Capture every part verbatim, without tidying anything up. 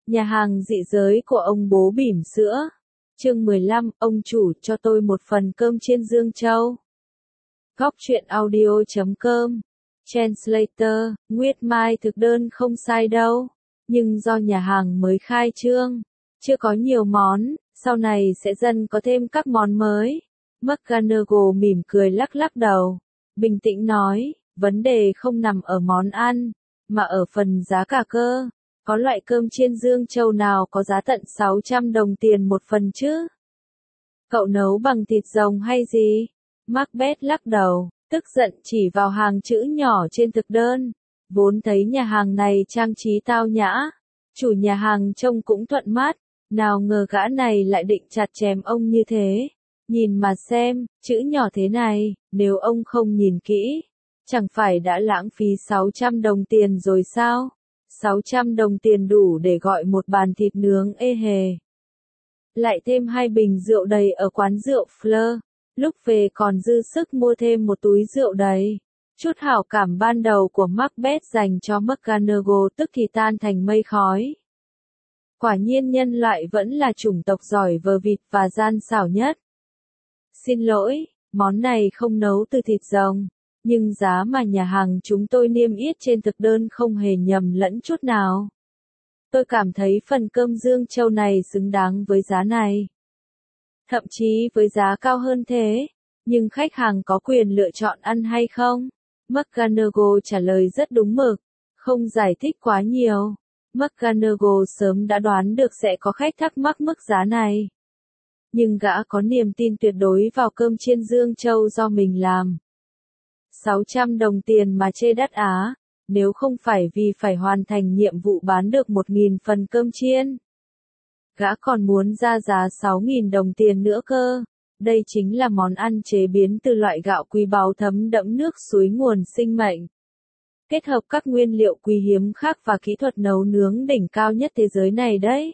Nhà hàng dị giới của ông bố bỉm sữa. Chương mười lăm, ông chủ cho tôi một phần cơm chiên Dương Châu. Góc truyện audio chấm com. Translator, Nguyệt Mai thực đơn không sai đâu. Nhưng do nhà hàng mới khai trương, chưa có nhiều món, sau này sẽ dần có thêm các món mới. McGonagall mỉm cười lắc lắc đầu, bình tĩnh nói, vấn đề không nằm ở món ăn, mà ở phần giá cả cơ. Có loại cơm chiên Dương Châu nào có giá tận sáu trăm đồng tiền một phần chứ? Cậu nấu bằng thịt rồng hay gì? Macbeth lắc đầu, tức giận chỉ vào hàng chữ nhỏ trên thực đơn. Vốn thấy nhà hàng này trang trí tao nhã, chủ nhà hàng trông cũng thuận mắt, nào ngờ gã này lại định chặt chém ông như thế. Nhìn mà xem, chữ nhỏ thế này, nếu ông không nhìn kỹ, chẳng phải đã lãng phí sáu trăm đồng tiền rồi sao? sáu trăm đồng tiền đủ để gọi một bàn thịt nướng ê hề. Lại thêm hai bình rượu đầy ở quán rượu Fleur, lúc về còn dư sức mua thêm một túi rượu đầy. Chút hảo cảm ban đầu của Macbeth dành cho McGonagall tức thì tan thành mây khói. Quả nhiên nhân loại vẫn là chủng tộc giỏi vờ vịt và gian xảo nhất. Xin lỗi, món này không nấu từ thịt rồng. Nhưng giá mà nhà hàng chúng tôi niêm yết trên thực đơn không hề nhầm lẫn chút nào. Tôi cảm thấy phần cơm Dương Châu này xứng đáng với giá này. Thậm chí với giá cao hơn thế. Nhưng khách hàng có quyền lựa chọn ăn hay không? McGonagall trả lời rất đúng mực, không giải thích quá nhiều. McGonagall sớm đã đoán được sẽ có khách thắc mắc mức giá này. Nhưng gã có niềm tin tuyệt đối vào cơm chiên Dương Châu do mình làm. sáu trăm đồng tiền mà chê đắt á, nếu không phải vì phải hoàn thành nhiệm vụ bán được một nghìn phần cơm chiên. Gã còn muốn ra giá sáu nghìn đồng tiền nữa cơ. Đây chính là món ăn chế biến từ loại gạo quý báu thấm đẫm nước suối nguồn sinh mệnh. Kết hợp các nguyên liệu quý hiếm khác và kỹ thuật nấu nướng đỉnh cao nhất thế giới này đấy.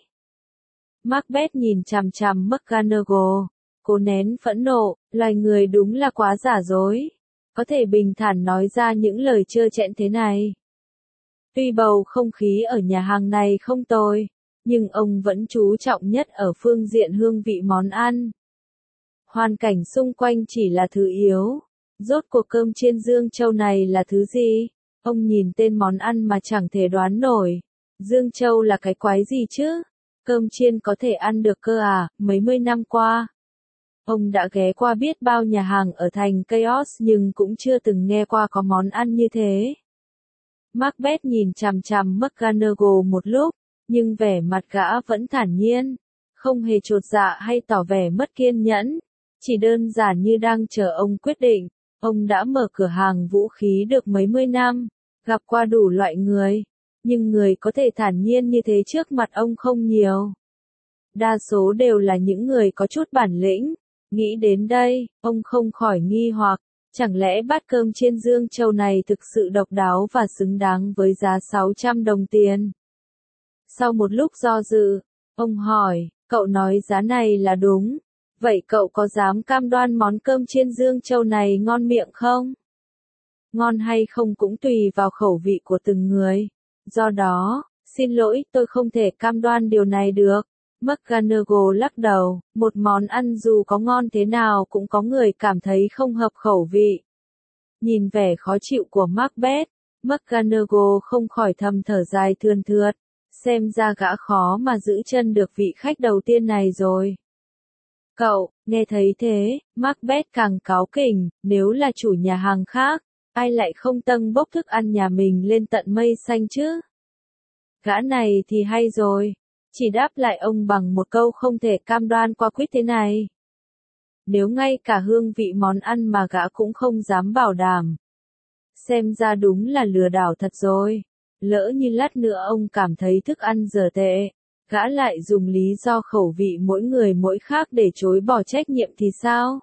Macbeth nhìn chằm chằm McGonagall, cô nén phẫn nộ, loài người đúng là quá giả dối. Có thể bình thản nói ra những lời trơ trẽn thế này. Tuy bầu không khí ở nhà hàng này không tồi, nhưng ông vẫn chú trọng nhất ở phương diện hương vị món ăn. Hoàn cảnh xung quanh chỉ là thứ yếu. Rốt cuộc cơm chiên Dương Châu này là thứ gì? Ông nhìn tên món ăn mà chẳng thể đoán nổi. Dương Châu là cái quái gì chứ? Cơm chiên có thể ăn được cơ à? Mấy mươi năm qua, ông đã ghé qua biết bao nhà hàng ở thành Chaos nhưng cũng chưa từng nghe qua có món ăn như thế. Macbeth nhìn chằm chằm McGonagall một lúc, nhưng vẻ mặt gã vẫn thản nhiên, không hề chột dạ hay tỏ vẻ mất kiên nhẫn, chỉ đơn giản như đang chờ ông quyết định. Ông đã mở cửa hàng vũ khí được mấy mươi năm, gặp qua đủ loại người, nhưng người có thể thản nhiên như thế trước mặt ông không nhiều. Đa số đều là những người có chút bản lĩnh. Nghĩ đến đây, ông không khỏi nghi hoặc, chẳng lẽ bát cơm chiên Dương Châu này thực sự độc đáo và xứng đáng với giá sáu trăm đồng tiền? Sau một lúc do dự, ông hỏi, cậu nói giá này là đúng, vậy cậu có dám cam đoan món cơm chiên Dương Châu này ngon miệng không? Ngon hay không cũng tùy vào khẩu vị của từng người, do đó, xin lỗi tôi không thể cam đoan điều này được. McGonagall lắc đầu, một món ăn dù có ngon thế nào cũng có người cảm thấy không hợp khẩu vị. Nhìn vẻ khó chịu của Macbeth, McGonagall không khỏi thầm thở dài thườn thượt, xem ra gã khó mà giữ chân được vị khách đầu tiên này rồi. Cậu, nghe thấy thế, Macbeth càng cáu kỉnh, nếu là chủ nhà hàng khác, ai lại không tâng bốc thức ăn nhà mình lên tận mây xanh chứ? Gã này thì hay rồi. Chỉ đáp lại ông bằng một câu không thể cam đoan qua quýt thế này. Nếu ngay cả hương vị món ăn mà gã cũng không dám bảo đảm. Xem ra đúng là lừa đảo thật rồi. Lỡ như lát nữa ông cảm thấy thức ăn dở tệ, gã lại dùng lý do khẩu vị mỗi người mỗi khác để chối bỏ trách nhiệm thì sao?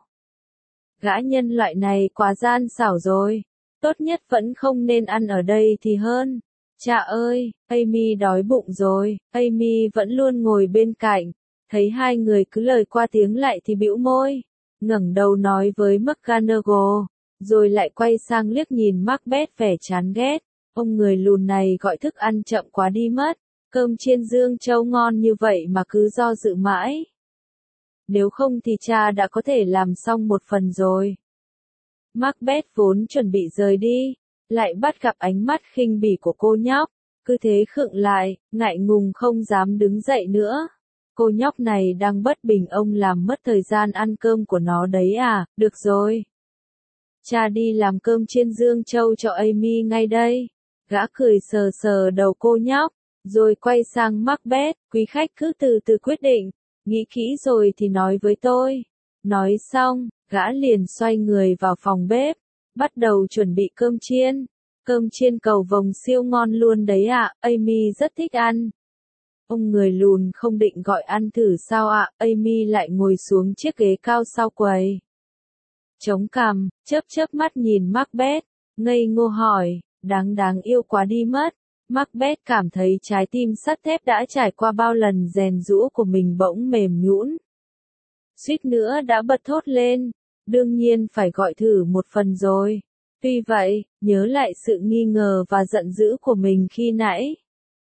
Gã nhân loại này quá gian xảo rồi. Tốt nhất vẫn không nên ăn ở đây thì hơn. Chà ơi, Amy đói bụng rồi. Amy vẫn luôn ngồi bên cạnh, thấy hai người cứ lời qua tiếng lại thì bĩu môi, ngẩng đầu nói với McGonagall, rồi lại quay sang liếc nhìn Macbeth vẻ chán ghét. Ông người lùn này gọi thức ăn chậm quá đi mất. Cơm chiên Dương Châu ngon như vậy mà cứ do dự mãi. Nếu không thì cha đã có thể làm xong một phần rồi. Macbeth vốn chuẩn bị rời đi, lại bắt gặp ánh mắt khinh bỉ của cô nhóc, cứ thế khựng lại, ngại ngùng không dám đứng dậy nữa. Cô nhóc này đang bất bình ông làm mất thời gian ăn cơm của nó đấy à, được rồi. Cha đi làm cơm chiên Dương Châu cho Amy ngay đây. Gã cười sờ sờ đầu cô nhóc, rồi quay sang Macbeth, quý khách cứ từ từ quyết định, nghĩ kỹ rồi thì nói với tôi. Nói xong, gã liền xoay người vào phòng bếp, bắt đầu chuẩn bị cơm chiên. Cơm chiên cầu vồng siêu ngon luôn đấy ạ, Amy rất thích ăn. Ông người lùn không định gọi ăn thử sao ạ, Amy lại ngồi xuống chiếc ghế cao sau quầy. Chống cằm, chớp chớp mắt nhìn Macbeth, ngây ngô hỏi, đáng đáng yêu quá đi mất. Macbeth cảm thấy trái tim sắt thép đã trải qua bao lần rèn giũa của mình bỗng mềm nhũn. Suýt nữa đã bật thốt lên, đương nhiên phải gọi thử một phần rồi. Tuy vậy, nhớ lại sự nghi ngờ và giận dữ của mình khi nãy.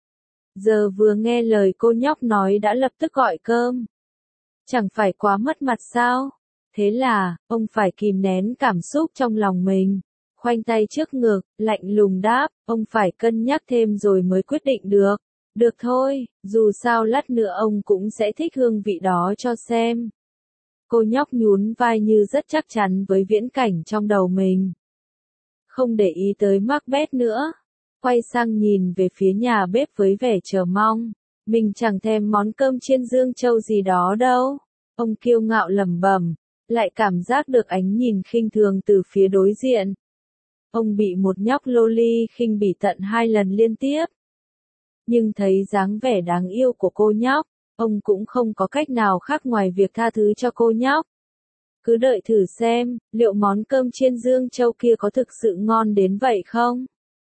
Giờ vừa nghe lời cô nhóc nói đã lập tức gọi cơm. Chẳng phải quá mất mặt sao? Thế là, ông phải kìm nén cảm xúc trong lòng mình. Khoanh tay trước ngực, lạnh lùng đáp, ông phải cân nhắc thêm rồi mới quyết định được. Được thôi, dù sao lát nữa ông cũng sẽ thích hương vị đó cho xem. Cô nhóc nhún vai như rất chắc chắn với viễn cảnh trong đầu mình. Không để ý tới Macbeth nữa. Quay sang nhìn về phía nhà bếp với vẻ chờ mong. Mình chẳng thèm món cơm chiên Dương Châu gì đó đâu. Ông kiêu ngạo lẩm bẩm, lại cảm giác được ánh nhìn khinh thường từ phía đối diện. Ông bị một nhóc loli khinh bỉ tận hai lần liên tiếp. Nhưng thấy dáng vẻ đáng yêu của cô nhóc, ông cũng không có cách nào khác ngoài việc tha thứ cho cô nhóc. Cứ đợi thử xem, liệu món cơm chiên Dương Châu kia có thực sự ngon đến vậy không?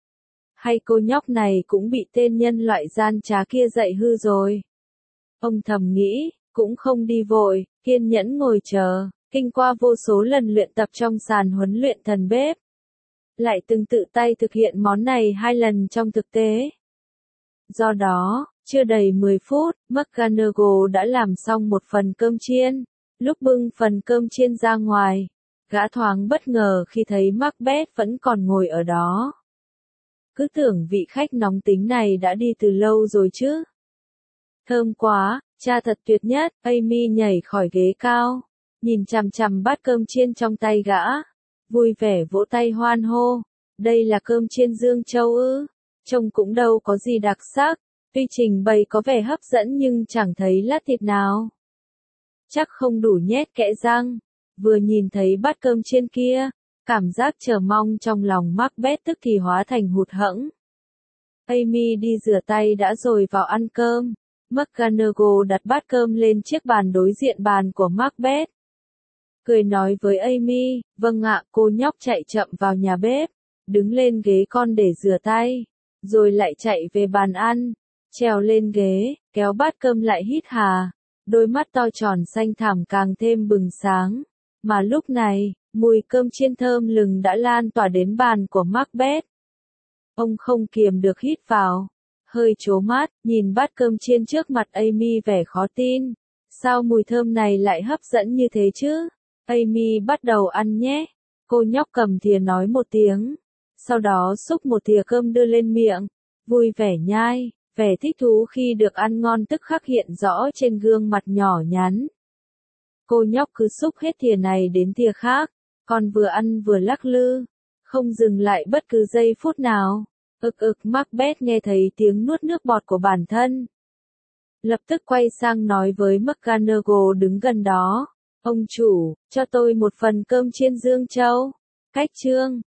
Hay cô nhóc này cũng bị tên nhân loại gian trá kia dạy hư rồi? Ông thầm nghĩ, cũng không đi vội, kiên nhẫn ngồi chờ, kinh qua vô số lần luyện tập trong sàn huấn luyện thần bếp. Lại từng tự tay thực hiện món này hai lần trong thực tế. Do đó, chưa đầy mười phút, McGonagall đã làm xong một phần cơm chiên. Lúc bưng phần cơm chiên ra ngoài, gã thoáng bất ngờ khi thấy Macbeth vẫn còn ngồi ở đó. Cứ tưởng vị khách nóng tính này đã đi từ lâu rồi chứ. Thơm quá, cha thật tuyệt nhất, Amy nhảy khỏi ghế cao, nhìn chằm chằm bát cơm chiên trong tay gã, vui vẻ vỗ tay hoan hô. Đây là cơm chiên Dương Châu ư? Trông cũng đâu có gì đặc sắc, tuy trình bày có vẻ hấp dẫn nhưng chẳng thấy lát thịt nào. Chắc không đủ nhét kẽ răng. Vừa nhìn thấy bát cơm chiên kia, cảm giác chờ mong trong lòng Macbeth tức thì hóa thành hụt hẫng. Amy đi rửa tay đã rồi vào ăn cơm. McGonagall đặt bát cơm lên chiếc bàn đối diện bàn của Macbeth. Cười nói với Amy, vâng ạ, cô nhóc chạy chậm vào nhà bếp, đứng lên ghế con để rửa tay, rồi lại chạy về bàn ăn, trèo lên ghế, kéo bát cơm lại hít hà, đôi mắt to tròn xanh thẳm càng thêm bừng sáng. Mà lúc này, mùi cơm chiên thơm lừng đã lan tỏa đến bàn của Macbeth. Ông không kiềm được hít vào, hơi trố mắt, nhìn bát cơm chiên trước mặt Amy vẻ khó tin. Sao mùi thơm này lại hấp dẫn như thế chứ? Amy bắt đầu ăn nhé. Cô nhóc cầm thìa nói một tiếng. Sau đó xúc một thìa cơm đưa lên miệng. Vui vẻ nhai, vẻ thích thú khi được ăn ngon tức khắc hiện rõ trên gương mặt nhỏ nhắn. Cô nhóc cứ xúc hết thìa này đến thìa khác, còn vừa ăn vừa lắc lư, không dừng lại bất cứ giây phút nào. Ực ực Macbeth nghe thấy tiếng nuốt nước bọt của bản thân. Lập tức quay sang nói với McGonagall đứng gần đó. Ông chủ, cho tôi một phần cơm chiên Dương Châu. Cách chương